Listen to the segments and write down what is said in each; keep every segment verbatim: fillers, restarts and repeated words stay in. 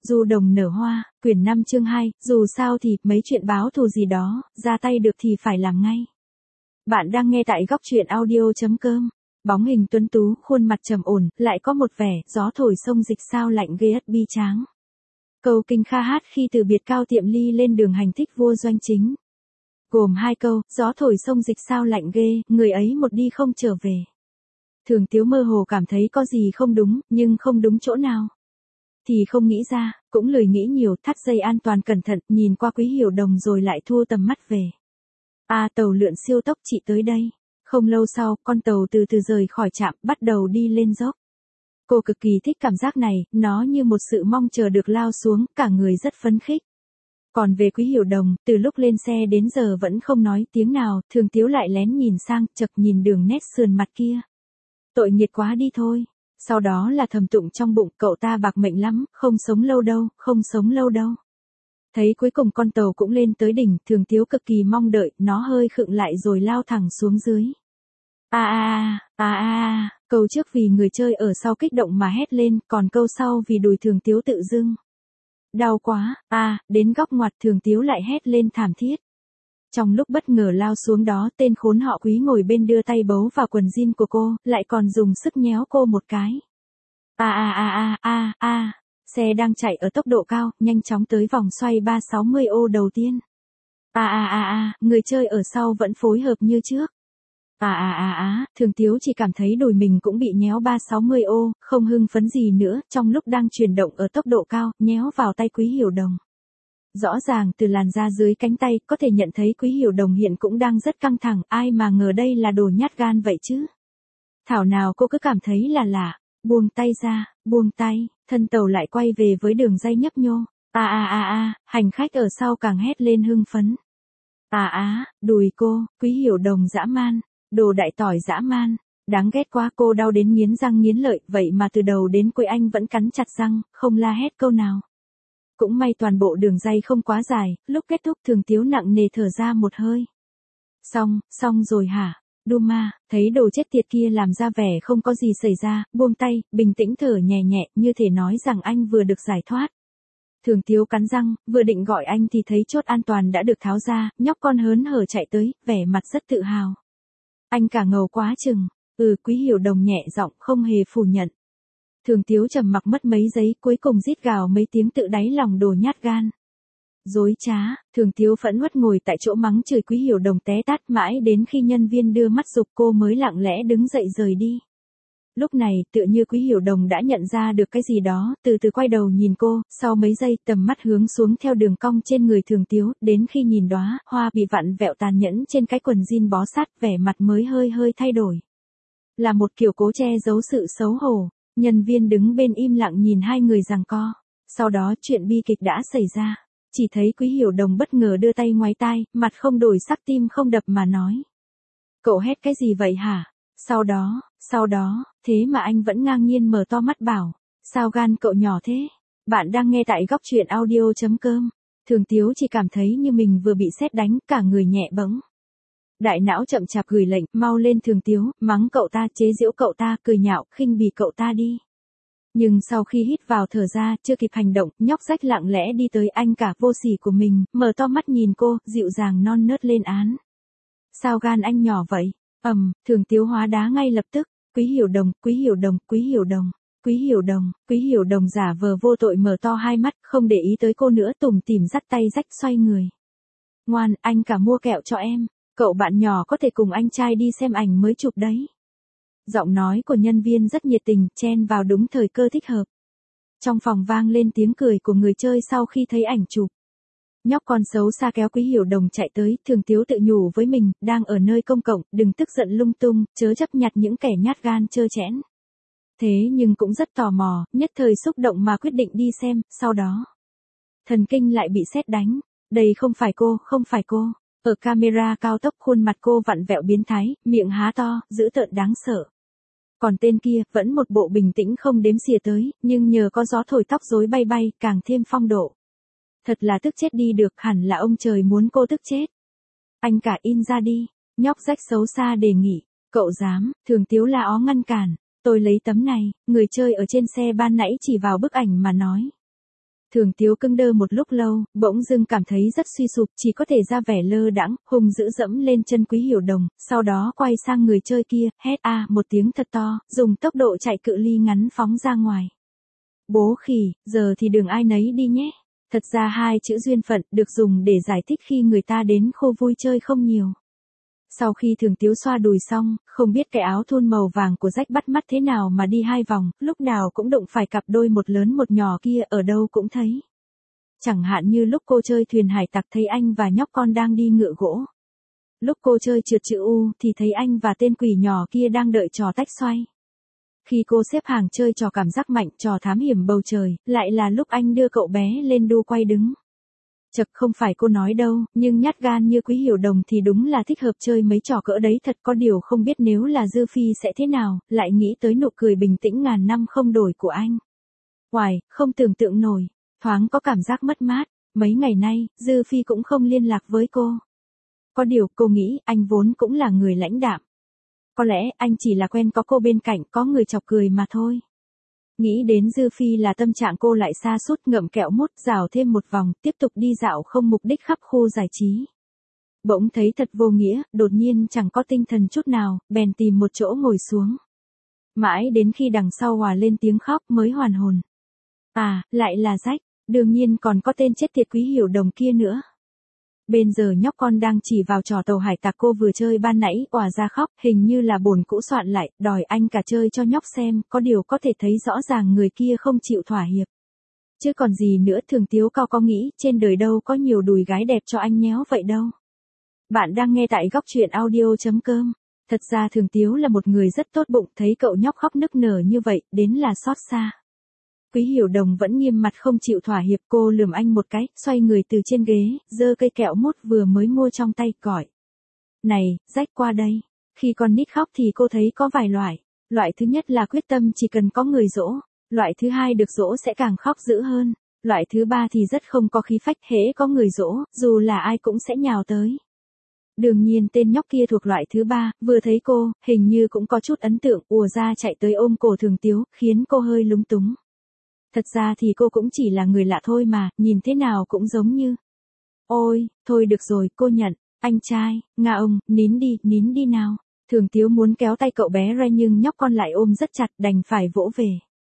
Du đồng nở hoa, quyển năm chương hai, dù sao thì, mấy chuyện báo thù gì đó, ra tay được thì phải làm ngay. Bạn đang nghe tại góc truyện audio.com. Bóng hình tuấn tú, khuôn mặt trầm ổn, lại có một vẻ, gió thổi sông dịch sao lạnh ghê ất bi tráng. Câu kinh Kha hát khi từ biệt Cao Tiệm Ly lên đường hành thích vua doanh chính. Gồm hai câu, gió thổi sông dịch sao lạnh ghê, người ấy một đi không trở về. Thường Tiếu mơ hồ cảm thấy có gì không đúng, nhưng không đúng chỗ nào. Thì không nghĩ ra, cũng lười nghĩ nhiều, thắt dây an toàn cẩn thận, nhìn qua Quý Hiểu Đồng rồi lại thu tầm mắt về. À, tàu lượn siêu tốc chị tới đây. Không lâu sau, con tàu từ từ rời khỏi trạm, bắt đầu đi lên dốc. Cô cực kỳ thích cảm giác này, nó như một sự mong chờ được lao xuống, cả người rất phấn khích. Còn về Quý Hiểu Đồng, từ lúc lên xe đến giờ vẫn không nói tiếng nào, Thường Tiếu lại lén nhìn sang, chật nhìn đường nét sườn mặt kia. Tội nghiệt quá đi thôi. Sau đó là thầm tụng trong bụng, cậu ta bạc mệnh lắm, không sống lâu đâu, không sống lâu đâu. Thấy cuối cùng con tàu cũng lên tới đỉnh, Thường Tiếu cực kỳ mong đợi, nó hơi khựng lại rồi lao thẳng xuống dưới. À à à à à, câu trước vì người chơi ở sau kích động mà hét lên, còn câu sau vì đùi Thường Tiếu tự dưng. Đau quá, à, đến góc ngoặt Thường Tiếu lại hét lên thảm thiết. Trong lúc bất ngờ lao xuống đó, tên khốn họ Quý ngồi bên đưa tay bấu vào quần jean của cô, lại còn dùng sức nhéo cô một cái. À à à à à à, xe đang chạy ở tốc độ cao, nhanh chóng tới vòng xoay ba sáu mươi ô đầu tiên. À à à à, người chơi ở sau vẫn phối hợp như trước. À à à à, Thường Tiếu chỉ cảm thấy đùi mình cũng bị nhéo ba sáu mươi ô, không hưng phấn gì nữa, trong lúc đang chuyển động ở tốc độ cao, nhéo vào tay Quý Hiểu Đồng. Rõ ràng từ làn da dưới cánh tay, có thể nhận thấy Quý Hiểu Đồng hiện cũng đang rất căng thẳng, ai mà ngờ đây là đồ nhát gan vậy chứ. Thảo nào cô cứ cảm thấy là lạ, buông tay ra, buông tay, thân tàu lại quay về với đường ray nhấp nhô. À à à à, hành khách ở sau càng hét lên hưng phấn. À á, đùi cô, Quý Hiểu Đồng dã man, đồ đại tỏi dã man, đáng ghét quá, cô đau đến nghiến răng nghiến lợi, vậy mà từ đầu đến cuối anh vẫn cắn chặt răng, không la hét câu nào. Cũng may toàn bộ đường ray không quá dài, lúc kết thúc Thường Tiếu nặng nề thở ra một hơi. Xong, xong rồi hả? Duma, thấy đồ chết tiệt kia làm ra vẻ không có gì xảy ra, buông tay, bình tĩnh thở nhẹ nhẹ, như thể nói rằng anh vừa được giải thoát. Thường Tiếu cắn răng, vừa định gọi anh thì thấy chốt an toàn đã được tháo ra, nhóc con hớn hở chạy tới, vẻ mặt rất tự hào. Anh cả ngầu quá chừng, ừ, Quý Hiểu Đồng nhẹ giọng không hề phủ nhận. Thường Tiếu trầm mặc mất mấy giây, cuối cùng rít gào mấy tiếng tự đáy lòng đồ nhát gan. Dối trá, Thường Tiếu phẫn uất ngồi tại chỗ mắng chửi Quý Hiểu Đồng té tát, mãi đến khi nhân viên đưa mắt giục cô mới lặng lẽ đứng dậy rời đi. Lúc này, tựa như Quý Hiểu Đồng đã nhận ra được cái gì đó, từ từ quay đầu nhìn cô, sau mấy giây tầm mắt hướng xuống theo đường cong trên người Thường Tiếu, đến khi nhìn đóa hoa bị vặn vẹo tàn nhẫn trên cái quần jean bó sát, vẻ mặt mới hơi hơi thay đổi. Là một kiểu cố che giấu sự xấu hổ. Nhân viên đứng bên im lặng nhìn hai người giằng co. Sau đó chuyện bi kịch đã xảy ra. Chỉ thấy Quý Hiểu Đồng bất ngờ đưa tay ngoáy tai, mặt không đổi sắc tim không đập mà nói. Cậu hét cái gì vậy hả? Sau đó, sau đó, thế mà anh vẫn ngang nhiên mở to mắt bảo. Sao gan cậu nhỏ thế? Bạn đang nghe tại góc truyện audio.com. Thường Tiếu chỉ cảm thấy như mình vừa bị sét đánh, cả người nhẹ bẫng. Đại não chậm chạp gửi lệnh, mau lên Thường Tiếu, mắng cậu ta, chế giễu cậu ta, cười nhạo, khinh bỉ cậu ta đi. Nhưng sau khi hít vào thở ra, chưa kịp hành động, nhóc rách lặng lẽ đi tới anh cả vô sỉ của mình, mở to mắt nhìn cô, dịu dàng non nớt lên án. Sao gan anh nhỏ vậy? Ầm, Thường Tiếu hóa đá ngay lập tức. Quý Hiểu Đồng, Quý Hiểu Đồng, Quý Hiểu Đồng, Quý Hiểu Đồng, Quý Hiểu Đồng giả vờ vô tội mở to hai mắt, không để ý tới cô nữa, tủm tỉm dắt tay rách xoay người. Ngoan, anh cả mua kẹo cho em. Cậu bạn nhỏ có thể cùng anh trai đi xem ảnh mới chụp đấy. Giọng nói của nhân viên rất nhiệt tình, chen vào đúng thời cơ thích hợp. Trong phòng vang lên tiếng cười của người chơi sau khi thấy ảnh chụp. Nhóc con xấu xa kéo Quý Hiểu Đồng chạy tới, Thường Tiếu tự nhủ với mình, đang ở nơi công cộng, đừng tức giận lung tung, chớ chấp nhặt những kẻ nhát gan trơ trẽn. Thế nhưng cũng rất tò mò, nhất thời xúc động mà quyết định đi xem, sau đó. Thần kinh lại bị sét đánh. Đây không phải cô, không phải cô. Ở camera cao tốc khuôn mặt cô vặn vẹo biến thái, miệng há to, dữ tợn đáng sợ. Còn tên kia, vẫn một bộ bình tĩnh không đếm xỉa tới, nhưng nhờ có gió thổi tóc rối bay bay, càng thêm phong độ. Thật là tức chết đi được, hẳn là ông trời muốn cô tức chết. Anh cả in ra đi, nhóc rách xấu xa đề nghị, cậu dám, Thường Tiếu la ó ngăn cản, tôi lấy tấm này, người chơi ở trên xe ban nãy chỉ vào bức ảnh mà nói. Thường Tiếu cứng đơ một lúc lâu, bỗng dưng cảm thấy rất suy sụp, chỉ có thể ra vẻ lơ đãng, hung dữ dẫm lên chân Quý Hiểu Đồng, sau đó quay sang người chơi kia, hét a một tiếng thật to, dùng tốc độ chạy cự ly ngắn phóng ra ngoài. Bố khỉ, giờ thì đường ai nấy đi nhé. Thật ra hai chữ duyên phận được dùng để giải thích khi người ta đến khu vui chơi không nhiều. Sau khi Thường Tiếu xoa đùi xong, không biết cái áo thun màu vàng của rách bắt mắt thế nào mà đi hai vòng, lúc nào cũng đụng phải cặp đôi một lớn một nhỏ kia, ở đâu cũng thấy. Chẳng hạn như lúc cô chơi thuyền hải tặc thấy anh và nhóc con đang đi ngựa gỗ. Lúc cô chơi trượt chữ U thì thấy anh và tên quỷ nhỏ kia đang đợi trò tách xoay. Khi cô xếp hàng chơi trò cảm giác mạnh, trò thám hiểm bầu trời, lại là lúc anh đưa cậu bé lên đu quay đứng. Chật, không phải cô nói đâu, nhưng nhát gan như Quý Hiểu Đồng thì đúng là thích hợp chơi mấy trò cỡ đấy thật, có điều không biết nếu là Dư Phi sẽ thế nào, lại nghĩ tới nụ cười bình tĩnh ngàn năm không đổi của anh. Hoài, không tưởng tượng nổi, thoáng có cảm giác mất mát, mấy ngày nay, Dư Phi cũng không liên lạc với cô. Có điều cô nghĩ anh vốn cũng là người lãnh đạm. Có lẽ anh chỉ là quen có cô bên cạnh, có người chọc cười mà thôi. Nghĩ đến Dư Phi là tâm trạng cô lại sa sút, ngậm kẹo mút, rảo thêm một vòng, tiếp tục đi dạo không mục đích khắp khu giải trí. Bỗng thấy thật vô nghĩa, đột nhiên chẳng có tinh thần chút nào, bèn tìm một chỗ ngồi xuống. Mãi đến khi đằng sau hòa lên tiếng khóc mới hoàn hồn. À, lại là Rách, đương nhiên còn có tên chết tiệt Quý Hiểu Đồng kia nữa. Bên giờ nhóc con đang chỉ vào trò tàu hải tặc cô vừa chơi ban nãy, òa ra khóc, hình như là bồn cũ soạn lại, đòi anh cả chơi cho nhóc xem, có điều có thể thấy rõ ràng người kia không chịu thỏa hiệp. Chứ còn gì nữa, Thường Tiếu cao có nghĩ, trên đời đâu có nhiều đùi gái đẹp cho anh nhéo vậy đâu. Bạn đang nghe tại góc truyện audio.com. Thật ra Thường Tiếu là một người rất tốt bụng, thấy cậu nhóc khóc nức nở như vậy, đến là xót xa. Quý Hiểu Đồng vẫn nghiêm mặt không chịu thỏa hiệp, cô lườm anh một cái, xoay người từ trên ghế, giơ cây kẹo mút vừa mới mua trong tay, gọi. Này, Rách qua đây. Khi con nít khóc thì cô thấy có vài loại. Loại thứ nhất là quyết tâm chỉ cần có người dỗ. Loại thứ hai được dỗ sẽ càng khóc dữ hơn. Loại thứ ba thì rất không có khí phách, hễ có người dỗ, dù là ai cũng sẽ nhào tới. Đương nhiên tên nhóc kia thuộc loại thứ ba, vừa thấy cô, hình như cũng có chút ấn tượng, ùa ra chạy tới ôm cổ Thường Tiếu, khiến cô hơi lúng túng. Thật ra thì cô cũng chỉ là người lạ thôi mà, nhìn thế nào cũng giống như. Ôi, thôi được rồi, cô nhận, anh trai, Nga ông, nín đi, nín đi nào. Thường Tiếu muốn kéo tay cậu bé ra nhưng nhóc con lại ôm rất chặt, đành phải vỗ về.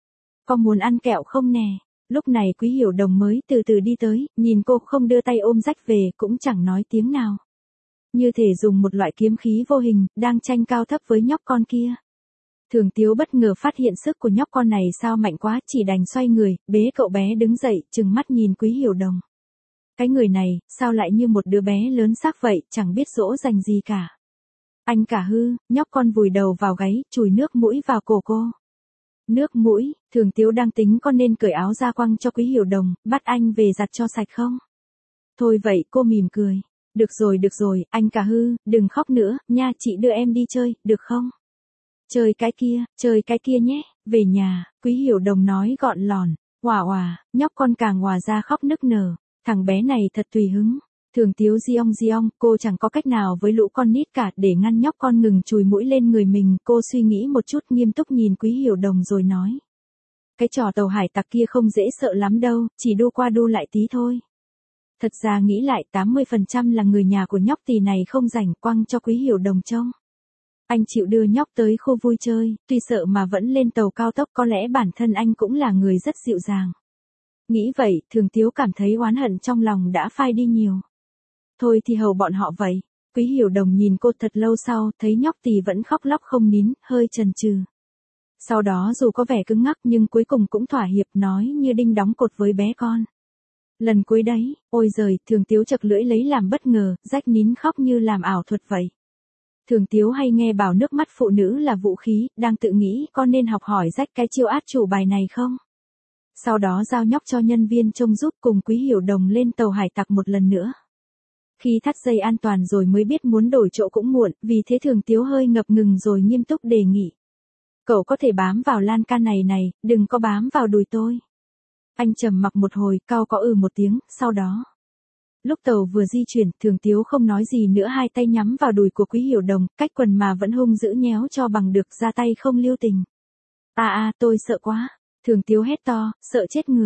Có muốn ăn kẹo không nè? Lúc này Quý Hiểu Đồng mới từ từ đi tới, nhìn cô không đưa tay ôm Rách về, cũng chẳng nói tiếng nào. Như thể dùng một loại kiếm khí vô hình, đang tranh cao thấp với nhóc con kia. Thường Tiếu bất ngờ phát hiện sức của nhóc con này sao mạnh quá, chỉ đành xoay người, bế cậu bé đứng dậy, trừng mắt nhìn Quý Hiểu Đồng. Cái người này, sao lại như một đứa bé lớn xác vậy, chẳng biết dỗ dành gì cả. Anh cả hư, nhóc con vùi đầu vào gáy, chùi nước mũi vào cổ cô. Nước mũi, Thường Tiếu đang tính con nên cởi áo ra quăng cho Quý Hiểu Đồng, bắt anh về giặt cho sạch không? Thôi vậy, cô mỉm cười. Được rồi được rồi, anh cả hư, đừng khóc nữa, nha, chị đưa em đi chơi, được không? Chơi cái kia, chơi cái kia nhé, về nhà, Quý Hiểu Đồng nói gọn lòn. Hòa hòa, nhóc con càng hòa ra khóc nức nở. Thằng bé này thật tùy hứng. Thường Tiếu giong giong, cô chẳng có cách nào với lũ con nít cả, để ngăn nhóc con ngừng chùi mũi lên người mình, cô suy nghĩ một chút, nghiêm túc nhìn Quý Hiểu Đồng rồi nói. Cái trò tàu hải tặc kia không dễ sợ lắm đâu, chỉ đu qua đu lại tí thôi. Thật ra nghĩ lại tám mươi phần trăm là người nhà của nhóc tỳ này không rảnh, quăng cho Quý Hiểu Đồng trông. Anh chịu đưa nhóc tới khu vui chơi, tuy sợ mà vẫn lên tàu cao tốc, có lẽ bản thân anh cũng là người rất dịu dàng. Nghĩ vậy, Thường Tiếu cảm thấy oán hận trong lòng đã phai đi nhiều. Thôi thì hầu bọn họ vậy. Quý Hiểu Đồng nhìn cô thật lâu sau, thấy nhóc tỳ vẫn khóc lóc không nín, hơi chần chừ. Sau đó dù có vẻ cứng ngắc nhưng cuối cùng cũng thỏa hiệp, nói như đinh đóng cột với bé con. Lần cuối đấy, ôi giời, Thường Tiếu chật lưỡi lấy làm bất ngờ, Rách nín khóc như làm ảo thuật vậy. Thường Tiếu hay nghe bảo nước mắt phụ nữ là vũ khí, đang tự nghĩ con nên học hỏi Rách cái chiêu át chủ bài này không? Sau đó giao nhóc cho nhân viên trông giúp, cùng Quý Hiểu Đồng lên tàu hải tặc một lần nữa. Khi thắt dây an toàn rồi mới biết muốn đổi chỗ cũng muộn, vì thế Thường Tiếu hơi ngập ngừng rồi nghiêm túc đề nghị. Cậu có thể bám vào lan can này này, đừng có bám vào đùi tôi. Anh trầm mặc một hồi, cau có ừ một tiếng, sau đó. Lúc tàu vừa di chuyển, Thường Tiếu không nói gì nữa, hai tay nhắm vào đùi của Quý Hiểu Đồng, cách quần mà vẫn hung dữ nhéo cho bằng được, ra tay không lưu tình. À à, tôi sợ quá. Thường Tiếu hét to, sợ chết người.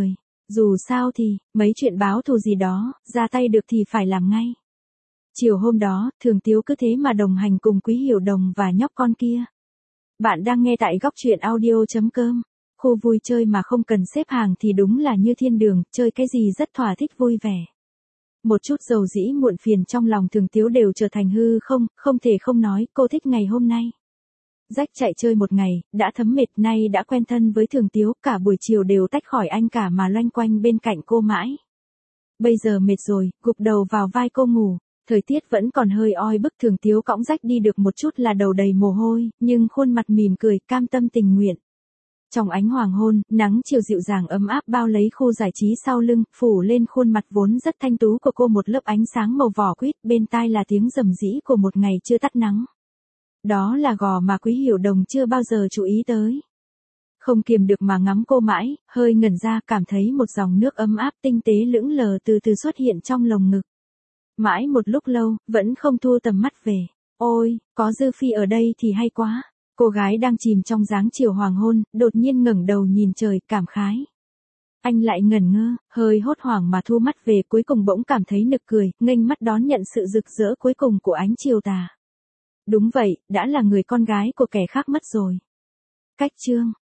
Dù sao thì, mấy chuyện báo thù gì đó, ra tay được thì phải làm ngay. Chiều hôm đó, Thường Tiếu cứ thế mà đồng hành cùng Quý Hiểu Đồng và nhóc con kia. Bạn đang nghe tại góc truyện audio.com. Khu vui chơi mà không cần xếp hàng thì đúng là như thiên đường, chơi cái gì rất thỏa thích vui vẻ. Một chút dầu dĩ muộn phiền trong lòng Thường Tiếu đều trở thành hư không, không thể không nói, cô thích ngày hôm nay. Rách chạy chơi một ngày, đã thấm mệt, nay đã quen thân với Thường Tiếu, cả buổi chiều đều tách khỏi anh cả mà loanh quanh bên cạnh cô mãi. Bây giờ mệt rồi, gục đầu vào vai cô ngủ. Thời tiết vẫn còn hơi oi bức, Thường Tiếu cõng rách đi được một chút là đầu đầy mồ hôi, nhưng khuôn mặt mỉm cười, cam tâm tình nguyện. Trong ánh hoàng hôn, nắng chiều dịu dàng ấm áp bao lấy khu giải trí sau lưng, phủ lên khuôn mặt vốn rất thanh tú của cô một lớp ánh sáng màu vỏ quýt, bên tai là tiếng rầm rĩ của một ngày chưa tắt nắng. Đó là gò mà Quý Hiểu Đồng chưa bao giờ chú ý tới. Không kiềm được mà ngắm cô mãi, hơi ngẩn ra, cảm thấy một dòng nước ấm áp tinh tế lững lờ từ từ xuất hiện trong lồng ngực. Mãi một lúc lâu, vẫn không thu tầm mắt về. Ôi, có Dư Phi ở đây thì hay quá. Cô gái đang chìm trong dáng chiều hoàng hôn, đột nhiên ngẩng đầu nhìn trời, cảm khái. Anh lại ngẩn ngơ, hơi hốt hoảng mà thu mắt về, cuối cùng bỗng cảm thấy nực cười, nghênh mắt đón nhận sự rực rỡ cuối cùng của ánh chiều tà. Đúng vậy, đã là người con gái của kẻ khác mất rồi. Cách chương